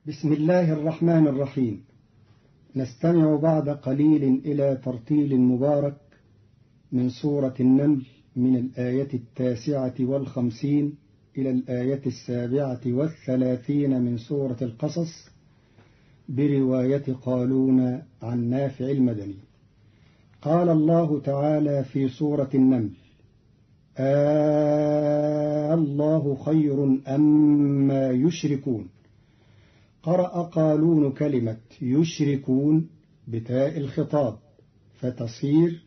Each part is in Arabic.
بسم الله الرحمن الرحيم. نستمع بعد قليل إلى ترتيل مبارك من سورة النمل من الآية 59 إلى الآية 37 من سورة القصص برواية قالون عن نافع المدني. قال الله تعالى في سورة النمل: الله خير أما يشركون. قرأ قالون كلمة يشركون بتاء الخطاب فتصير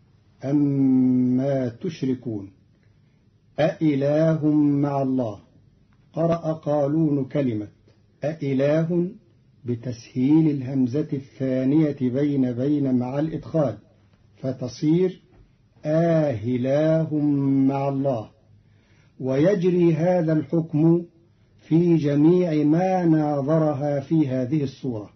أما تشركون. أإله مع الله. قرأ قالون كلمة أإله بتسهيل الهمزة الثانية بين مع الإدخال فتصير آهله مع الله. ويجري هذا الحكم في جميع ما ناظرها في هذه السورة.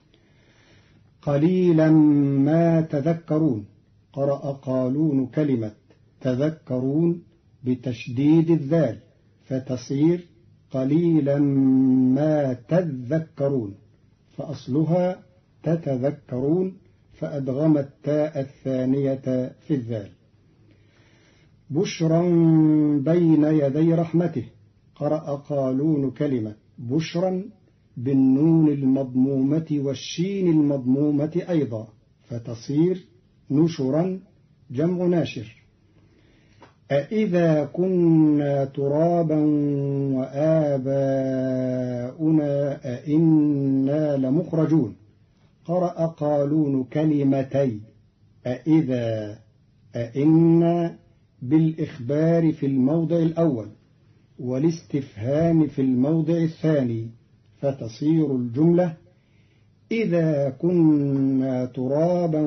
قليلا ما تذكرون. قرأ قالون كلمة تذكرون بتشديد الذال فتصير قليلا ما تذكرون، فأصلها تتذكرون فأدغم التاء الثانية في الذال. بشرا بين يدي رحمته. قرأ قالون كلمة بشرا بالنون المضمومة والشين المضمومة أيضا فتصير نشرا جمع ناشر. أإذا كنا ترابا وآباؤنا أئنا لمخرجون. قرأ قالون كلمتي أإذا أئنا بالإخبار في الموضع الأول والاستفهام في الموضع الثاني فتصير الجملة إذا كنا ترابا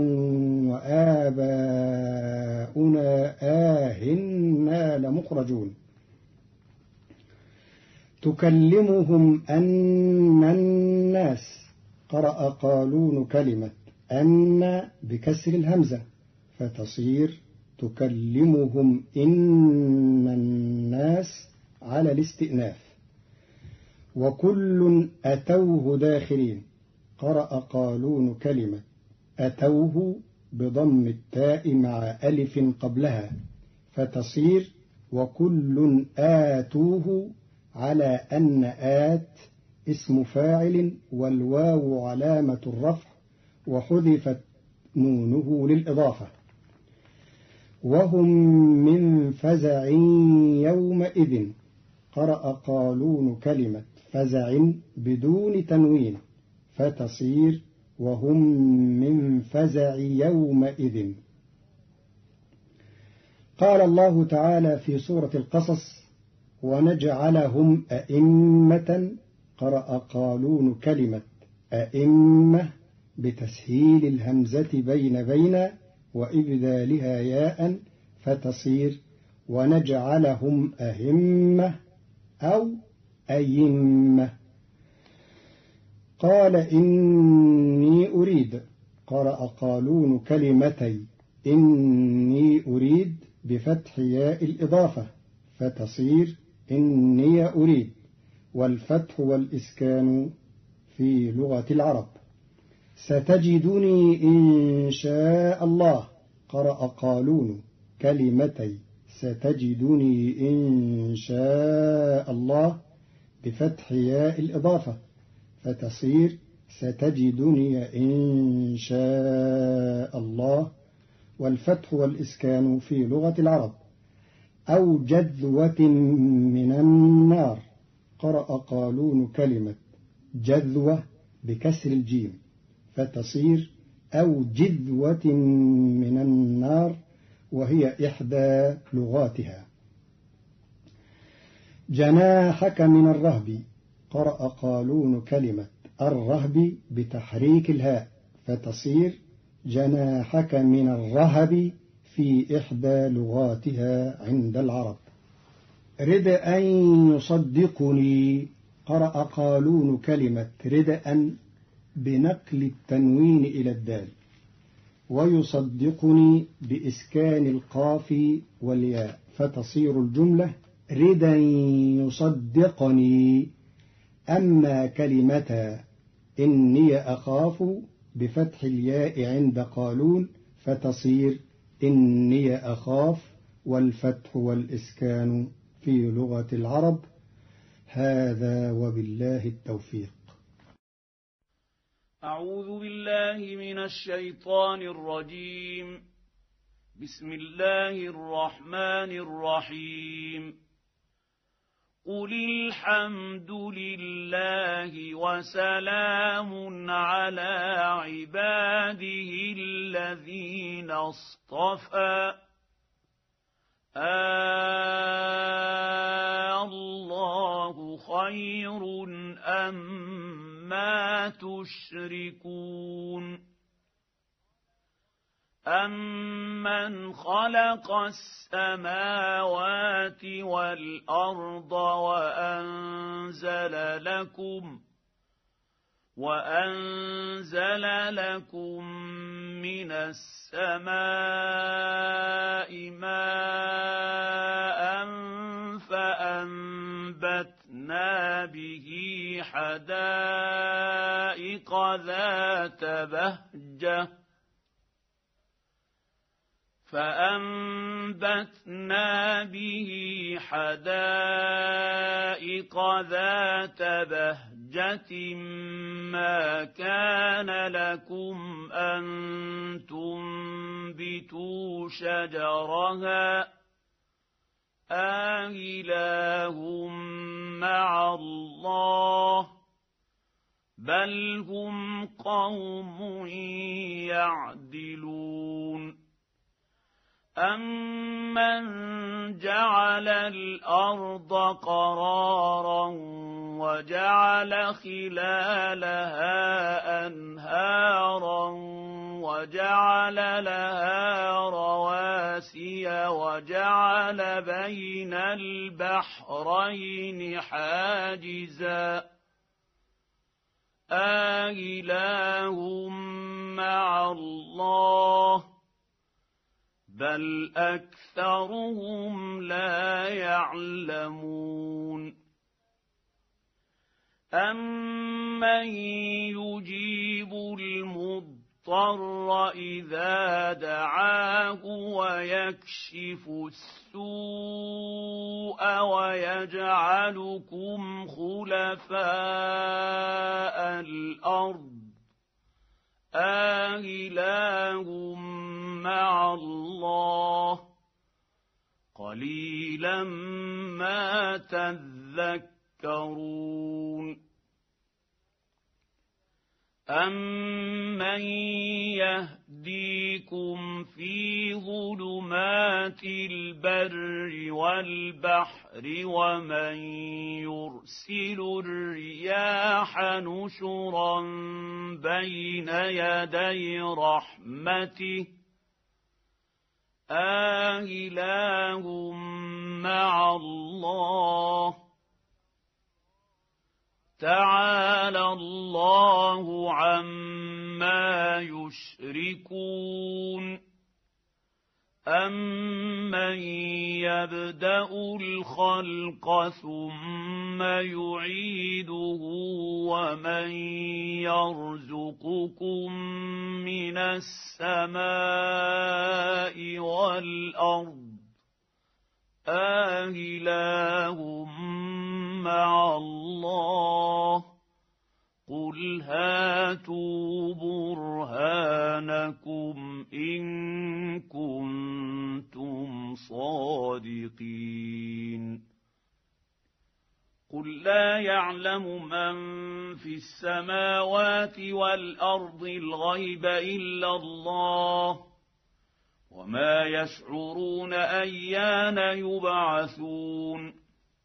وآباؤنا آهنا لمخرجون. تكلمهم أن الناس. قرأ قالون كلمة أن بكسر الهمزة فتصير تكلمهم إن الناس على الاستئناف. وكل أتوه داخرين. قرأ قالون كلمة أتوه بضم التاء مع ألف قبلها فتصير وكل آتوه على أن آت اسم فاعل والواو علامة الرفع وحذفت نونه للإضافة. وهم من فزع يومئذ. قرأ قالون كلمة فزع بدون تنوين فتصير وهم من فزع يومئذ. قال الله تعالى في سورة القصص: ونجعلهم أئمة. قرأ قالون كلمة أئمة بتسهيل الهمزة بين وإبدالها ياء فتصير ونجعلهم أئمة أو أيمة. قال إني أريد. قرأ قالون كلمتي إني أريد بفتح ياء الإضافة فتصير إني أريد، والفتح والإسكان في لغة العرب. ستجدني إن شاء الله. قرأ قالون كلمتي ستجدني إن شاء الله بفتح ياء الإضافة فتصير ستجدني إن شاء الله، والفتح والإسكان في لغة العرب. أو جذوة من النار. قرأ قالون كلمة جذوة بكسر الجيم فتصير أو جذوة من النار، وهي إحدى لغاتها. جناحك من الرهب. قرأ قالون كلمة الرهب بتحريك الهاء فتصير جناحك من الرهب في إحدى لغاتها عند العرب. ردءا يصدقني. قرأ قالون كلمة ردءا بنقل التنوين إلى الدال ويصدقني بإسكان القاف والياء فتصير الجملة ردا يصدقني أما كلمة إني أخاف بفتح الياء عند قالون فتصير إني أخاف، والفتح والإسكان في لغة العرب. هذا وبالله التوفيق. أعوذ بالله من الشيطان الرجيم. بسم الله الرحمن الرحيم. قل الحمد لله وسلام على عباده الذين اصطفى الله خير أما تشركون أمن خلق السماوات والأرض وأنزل لكم من السماء ماء فأنبتنا به حدائق ذات بهجة ما كان لكم أن تنبتوا شجرها أإله مع الله بل هم قوم يعدلون أمن جعل الأرض قرارا وجعل خلالها أنهارا وجعل لها رواسي وجعل بين البحرين حاجزا أإله مع الله بل أكثرهم لا يعلمون أمن يجيب المضطر إذا دعاه ويكشف السوء ويجعلكم خلفاء الأرض أإله مع الله قليلا ما تذكرون أمن يهديكم في ظلمات البر والبحر ومن يرسل الرياح نشرا بين يدي رحمته أإله مع الله تعالى الله عما يشركون أمن يبدأ الخلق ثم يعيده ومن يرزقكم من السماء والأرض أإله مع الله قل هاتوا برهانكم إن كنتم صادقين قل لا يعلم من في السماوات والأرض الغيب إلا الله وما يشعرون أيان يبعثون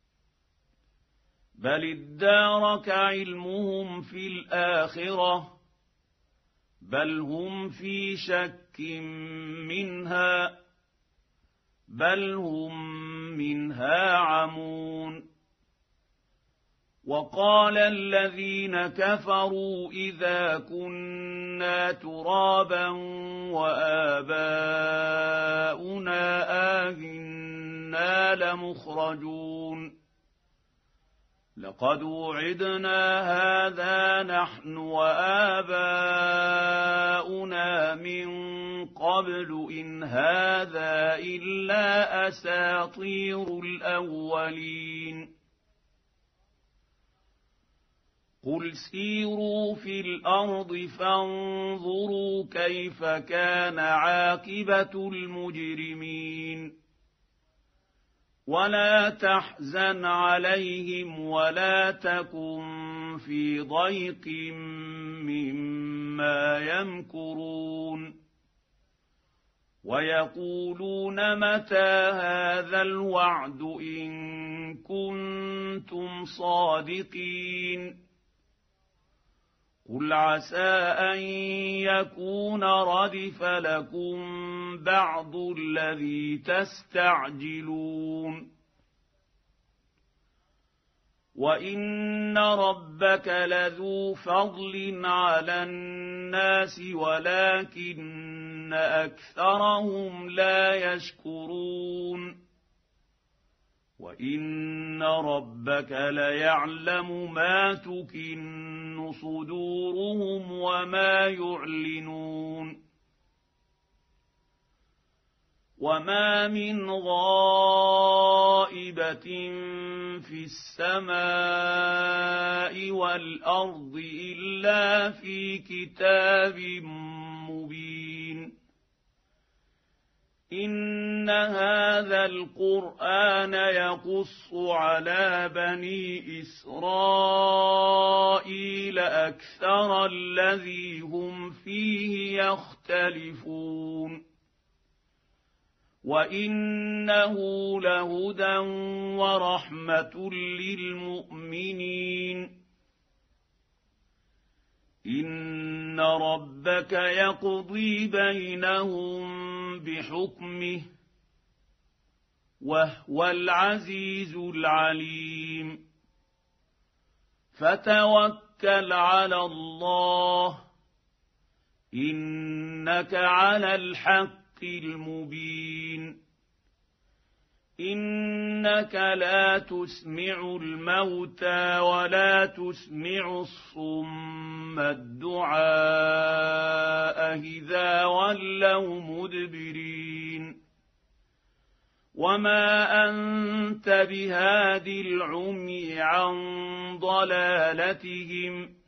بل ادارك علمهم في الآخرة بل هم في شك منها بل هم منها عمون وقال الذين كفروا إذا كنا ترابا وآباؤنا آئنا لمخرجون لقد وعدنا هذا نحن وآباؤنا من قبل إن هذا إلا أساطير الأولين قل سيروا في الأرض فانظروا كيف كان عاقبة المجرمين ولا تحزن عليهم ولا تكن في ضيق مما يمكرون ويقولون متى هذا الوعد إن كنتم صادقين قل عسى أن يكون ردف لكم بعض الذي تستعجلون وإن ربك لذو فضل على الناس ولكن أكثرهم لا يشكرون وإن ربك ليعلم ما تكن صدورهم وما يعلنون وما من غائبة في السماء والأرض إلا في كتاب مبين إن هذا القرآن يقص على بني إسرائيل أكثر الذي هم فيه يختلفون وإنه لهدى ورحمة للمؤمنين إن ربك يقضي بينهم بحكمه وهو العزيز العليم فتوكل على الله إنك على الحق المبين إنك لا تسمع الموتى ولا تسمع الصم الدعاء إذا ولوا مدبرين وما أنت بهاد العمي عن ضلالتهم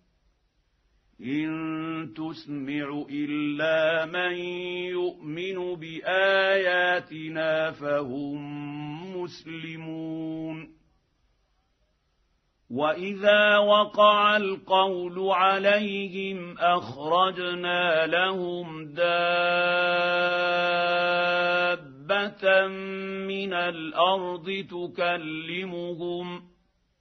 إن تسمع إلا من يؤمن بآياتنا فهم مسلمون وإذا وقع القول عليهم أخرجنا لهم دابة من الأرض تكلمهم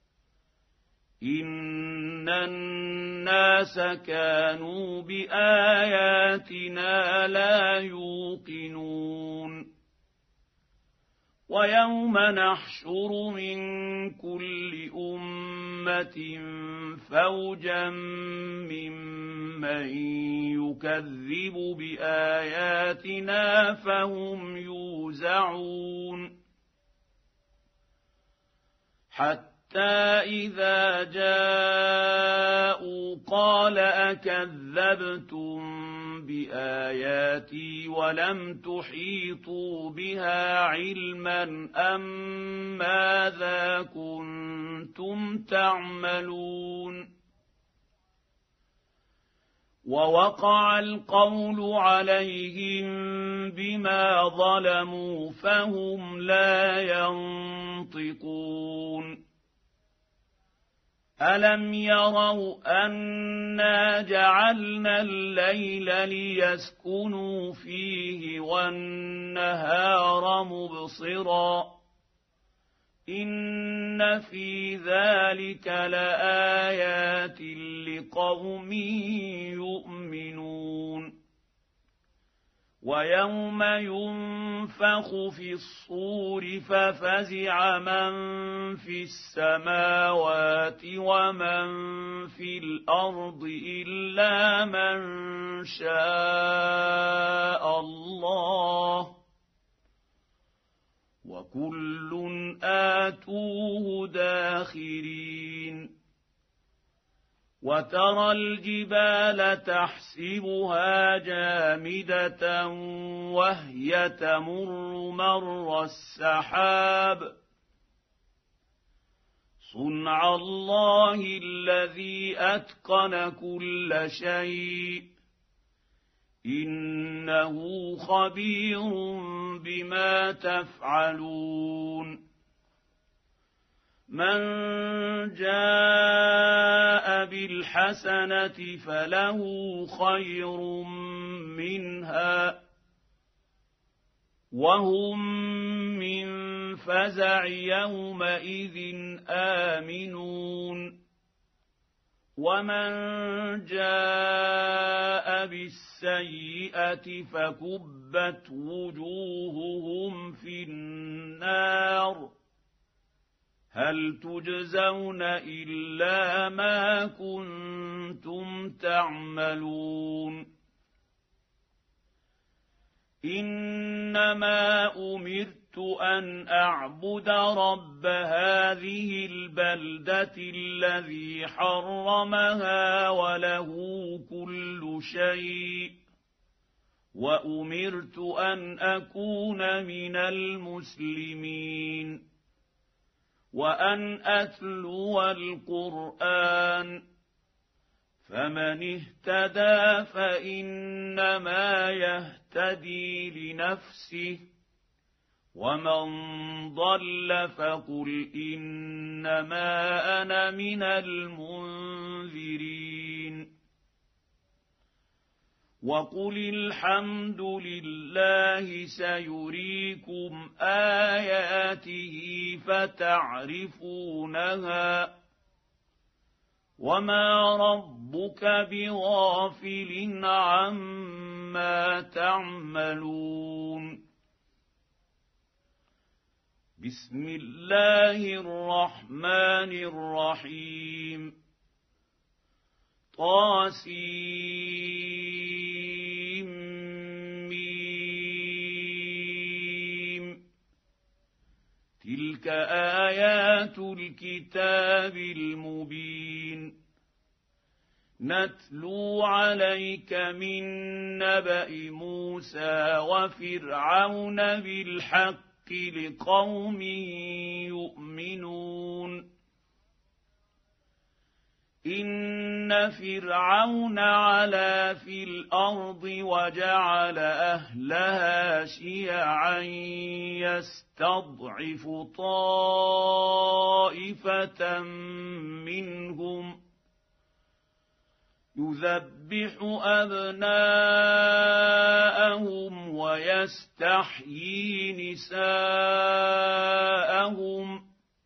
إن الناس كانوا بآياتنا لا يوقنون ويوم نحشر من كل أمة فوجا ممن يكذب بآياتنا فهم يوزعون حتى إذا جاءوا قال أكذبتم بآياتي ولم تحيطوا بها علما أم ماذا كنتم تعملون ووقع القول عليهم بما ظلموا فهم لا ينطقون ألم يروا أنا جعلنا الليل ليسكنوا فيه والنهار مبصرا إن في ذلك لآيات لقوم يؤمنون ويوم ينفخ في الصور ففزع من في السماوات ومن في الأرض إلا من شاء الله وكل آتوه داخرين وترى الجبال تحسبها جامدة وهي تمر مر السحاب صنع الله الذي أتقن كل شيء إنه خبير بما تفعلون من جاء بالحسنة فله خير منها وهم من فزع يومئذ آمنون ومن جاء بالسيئة فكبت وجوههم في النار هل تجزون إلا ما كنتم تعملون إنما أمرت أن أعبد رب هذه البلدة الذي حرمها وله كل شيء وأمرت أن أكون من المسلمين وأن أتلو القرآن فمن اهتدى فإنما يهتدي لنفسه ومن ضل فقل إنما أنا من المنذرين وقل الحمد لله سيريكم آياته فتعرفونها وما ربك بغافل عما تعملون بسم الله الرحمن الرحيم طاسيم تلك آيات الكتاب المبين نتلو عليك من نبأ موسى وفرعون بالحق لقوم يؤمنون إن فرعون علا في الأرض وجعل أهلها شيعا يستضعف طائفة منهم يذبح أبناءهم ويستحيي نساءهم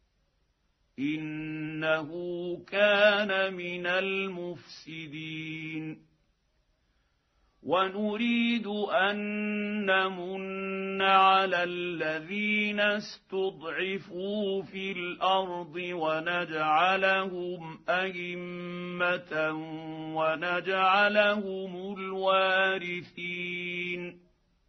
إنه كان من المفسدين ونريد أن نمن على الذين استضعفوا في الأرض ونجعلهم أئمة ونجعلهم الوارثين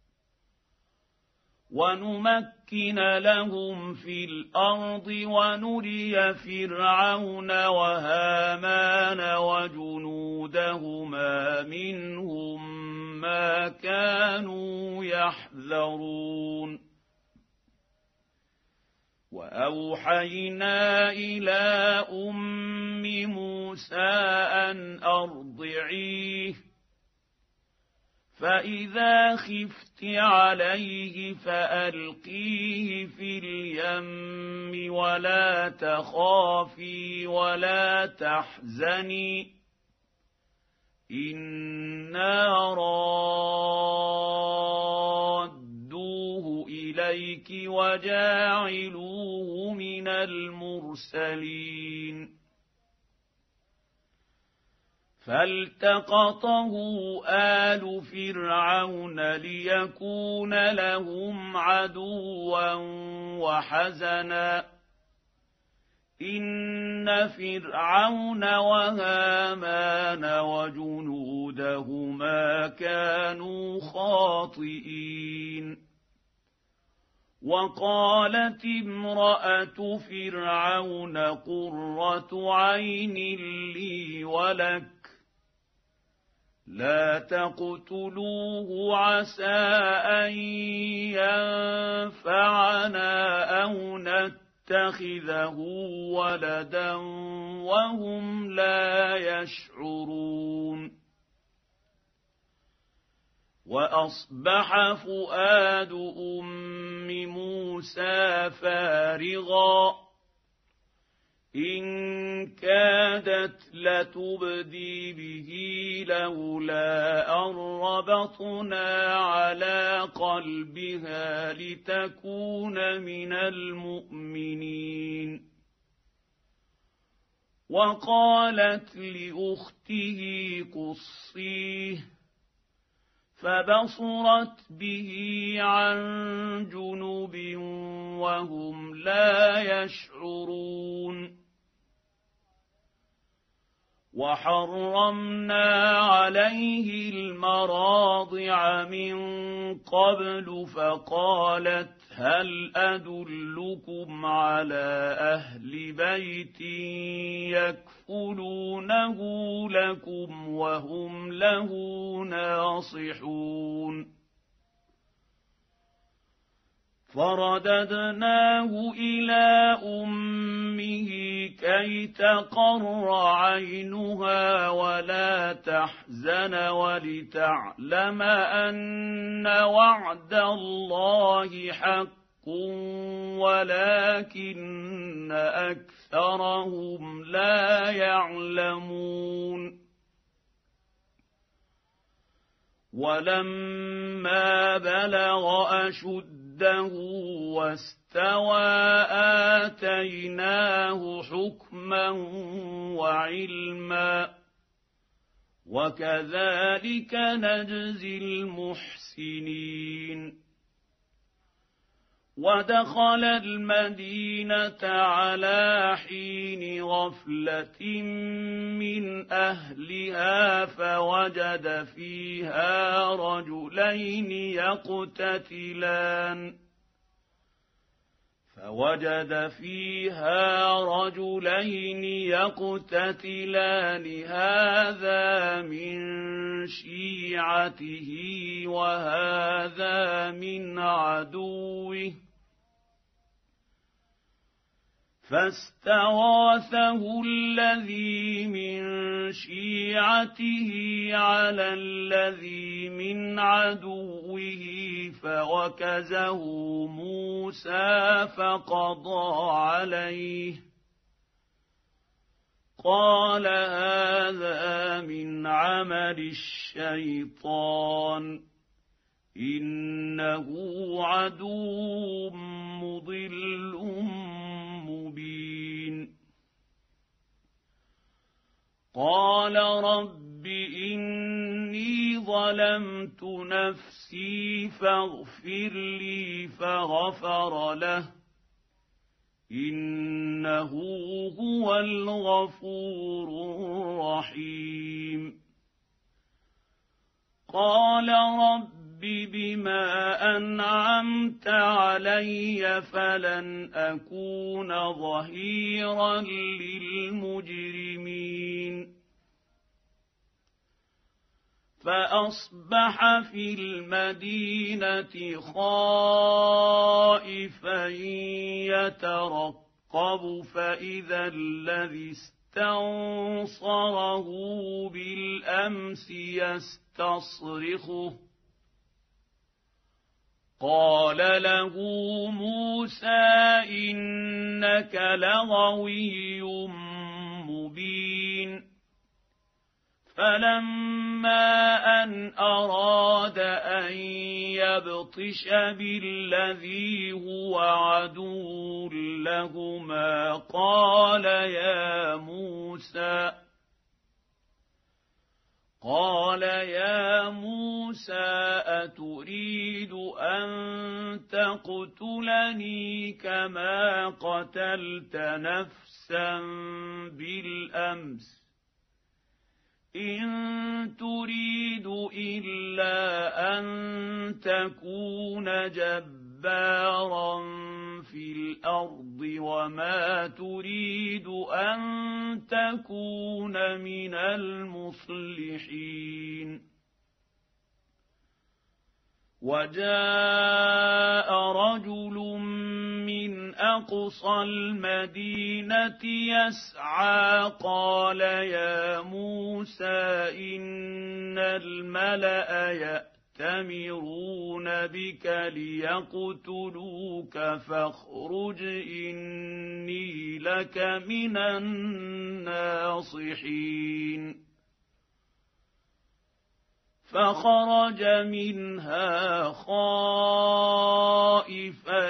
ونمكن لهم في الأرض ونري فرعون وهامان وجنودهما منهم ما كانوا يحذرون وأوحينا إلى أم موسى أن أرضعيه فإذا خفت عليه فألقيه في اليم ولا تخافي ولا تحزني إنا رادوه إليك وجاعلوه من المرسلين فالتقطه آل فرعون ليكون لهم عدوا وحزنا إن فرعون وهامان وجنودهما كانوا خاطئين وقالت امرأة فرعون قرة عين لي ولك لا تقتلوه عسى أن ينفعنا أو نتخذه ولدا وهم لا يشعرون وأصبح فؤاد أم موسى فارغا إن كادت لتبدي به لولا أن ربطنا على قلبها لتكون من المؤمنين وقالت لأخته قصيه فبصرت به عن جنب وهم لا يشعرون وحرمنا عليه المراضع من قبل فقالت هل أدلكم على أهل بيت يكفلونه لكم وهم له ناصحون فرددناه إلى أمه كي تقر عينها ولا تحزن ولتعلم أن وعد الله حق ولكن أكثرهم لا يعلمون ولما بلغ أشده واستوى آتيناه حكما وعلما وكذلك نجزي المحسنين ودخل المدينة على حين غفلة من أهلها فوجد فيها رجلين يقتتلان هذا من شيعته وهذا من عدوه فاستغاثه الذي من شيعته على الذي من عدوه فوكزه موسى فقضى عليه قال هذا من عمل الشيطان إنه عدو مضل مبين قال رب إني ظلمت نفسي فاغفر لي فغفر له إنه هو الغفور الرحيم قال رب بما أنعمت علي فلن أكون ظهيرا للمجرمين فأصبح في المدينة خائفا يترقب فإذا الذي استنصره بالأمس يستصرخه قال له موسى إنك لغوي مبين فلما أن أراد أن يبطش بالذي هو عدو لهما قال يا موسى أتريد أن تقتلني كما قتلت نفسا بالأمس إن تريد إلا أن تكون جبارا جبارا في الأرض وما تريد أن تكون من المصلحين. وجاء رجل من أقصى المدينة يسعى قال يا موسى إن الملأ يأتمرون بك ليقتلوك فاخرج إني لك من الناصحين. فخرج منها خائفا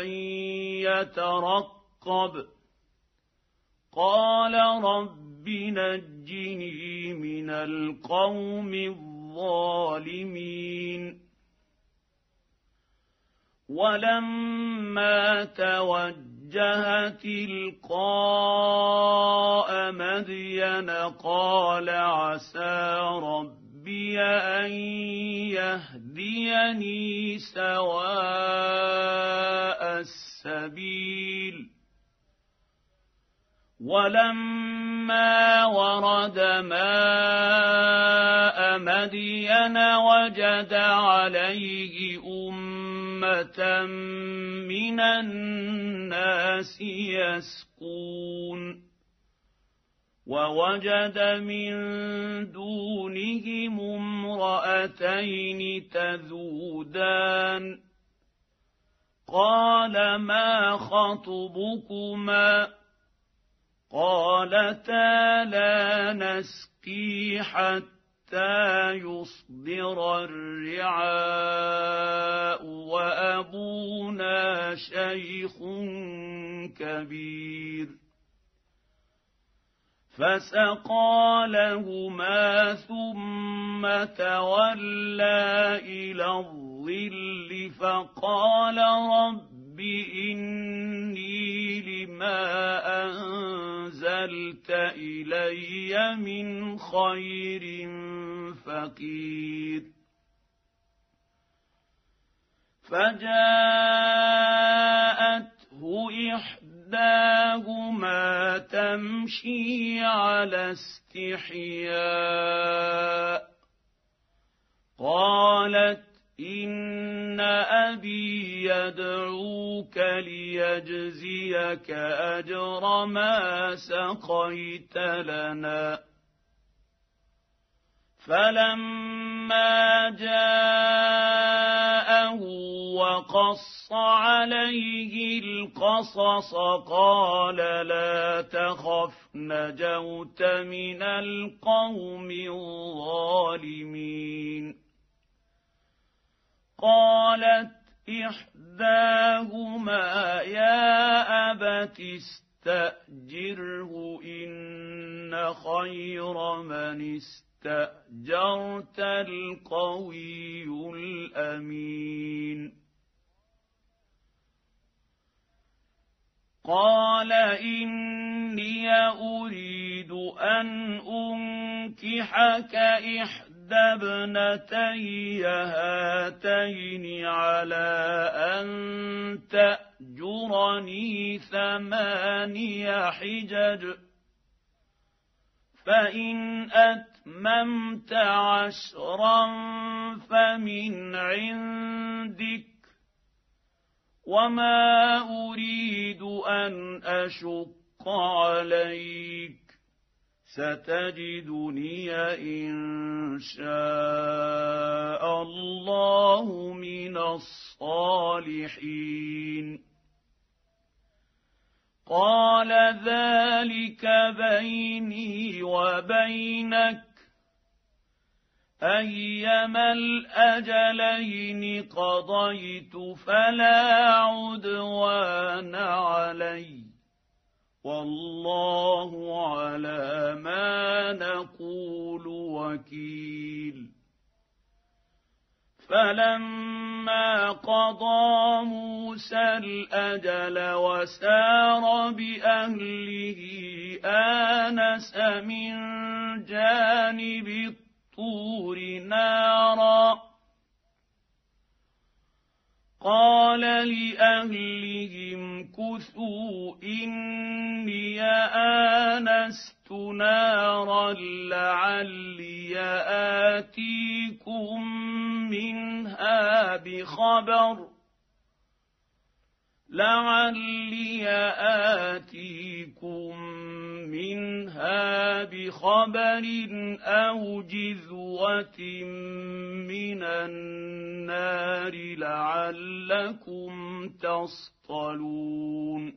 يترقب قال رب نجني من القوم الظالمين. ولما توجه تلقاء مدين قال عسى ربي أن يهديني سواء السبيل. ولما ورد ماء مدين وجد عليه أمة من الناس يسقون ووجد من دونهم امرأتين تذودان قال ما خطبكما قالتا لا نسقي حتى يصدر الرعاء وأبونا شيخ كبير. فسقى لهما ثم تولى إلى الظل فقال رب إني لما أنزلت إلي من خير فقير. فجاءته إحداهما تمشي على استحياء قالت إن أبي يدعوك ليجزيك أجر ما سقيت لنا. فلما جاءه وقص عليه القصص قال لا تخف نجوت من القوم الظالمين. قالت إحداهما يا أبت استأجره إن خير من استأجرت القوي الأمين. قال إني أريد أن أنكحك إحدى ابنتي هاتين على أن تأجرني 8 حجج فإن أتممت 10 فمن عندك وما أريد أن أشق عليك ستجدني إن شاء الله من الصالحين. قال ذلك بيني وبينك أيما الأجلين قضيت فلا عدوان علي والله على ما نقول وكيل. فلما قضى موسى الأجل وسار بأهله آنس من جانب الطور نارا قال لأهلهم كثوا إني آنست نارا لعلي آتيكم منها بخبر أو جذوة من النار لعلكم تصطلون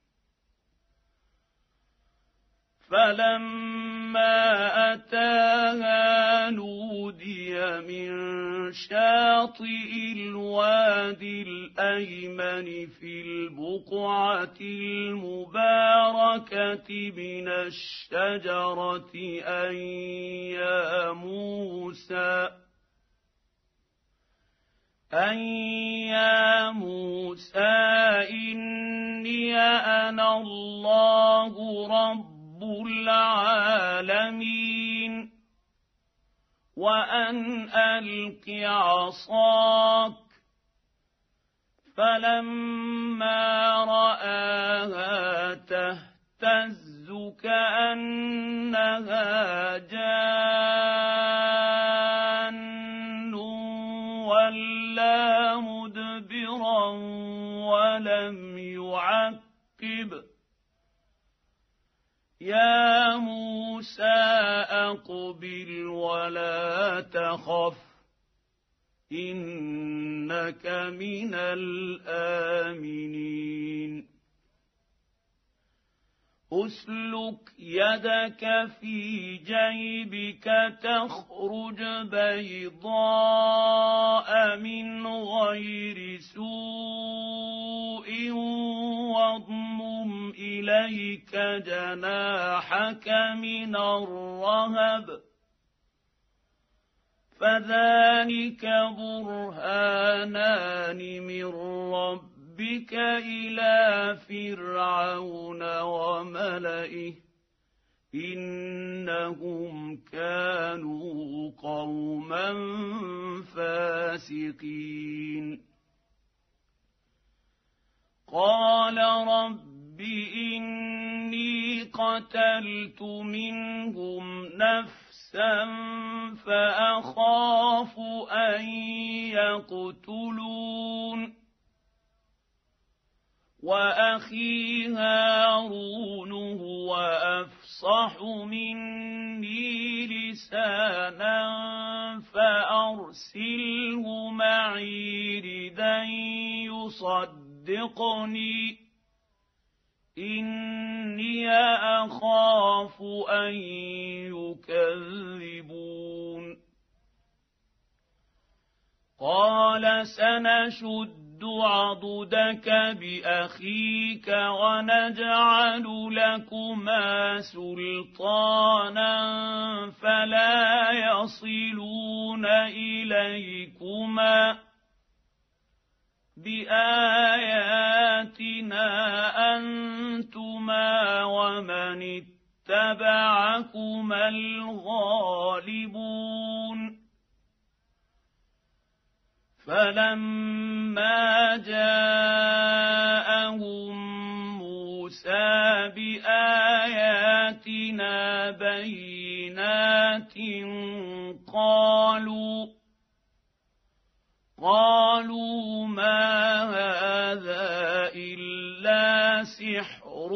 فلما أتاها نودي من شاطئ الوادي الأيمن في البقعة المباركة من الشجرة أن يا موسى إني أنا الله رب العالمين وأن ألق عصاك فلما رآها تهتز كأنها جان ولا مدبرا ولم يعقب يا موسى أقبل ولا تخف إنك من الآمنين أسلك يدك في جيبك تخرج بيضاء من غير سوء واضمم إليك جناحك من الرهب فذلك برهانان من ربك إلى فرعون وملئه إنهم كانوا قوما فاسقين قال رب إني قتلت منهم نفسا فأخاف أن يقتلون وأخي هارون هو أفصح مني لسانا فأرسله معي ردا يصدقني إني أخاف أن يكذبون قال سنشد عضدك بأخيك ونجعل لكما سلطانا فلا يصلون إليكما بآياتنا أنتما ومن اتبعكما الغالبون فلما جاءهم موسى بآياتنا بينات قالوا ما هذا إلا سحر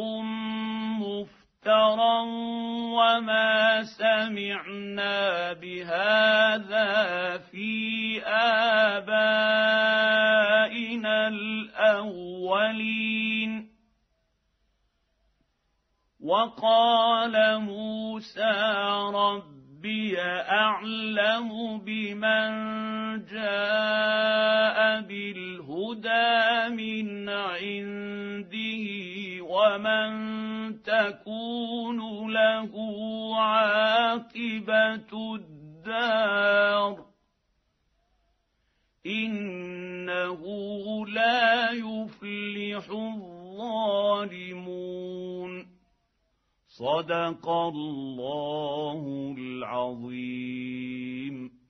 مفترى وما سمعنا بهذا في آبائنا الأولين وقال موسى ربي أعلم بمن جاء بالهدى من عنده ومن تكون له عاقبة الدار إنه لا يفلح الظالمون صدق الله العظيم.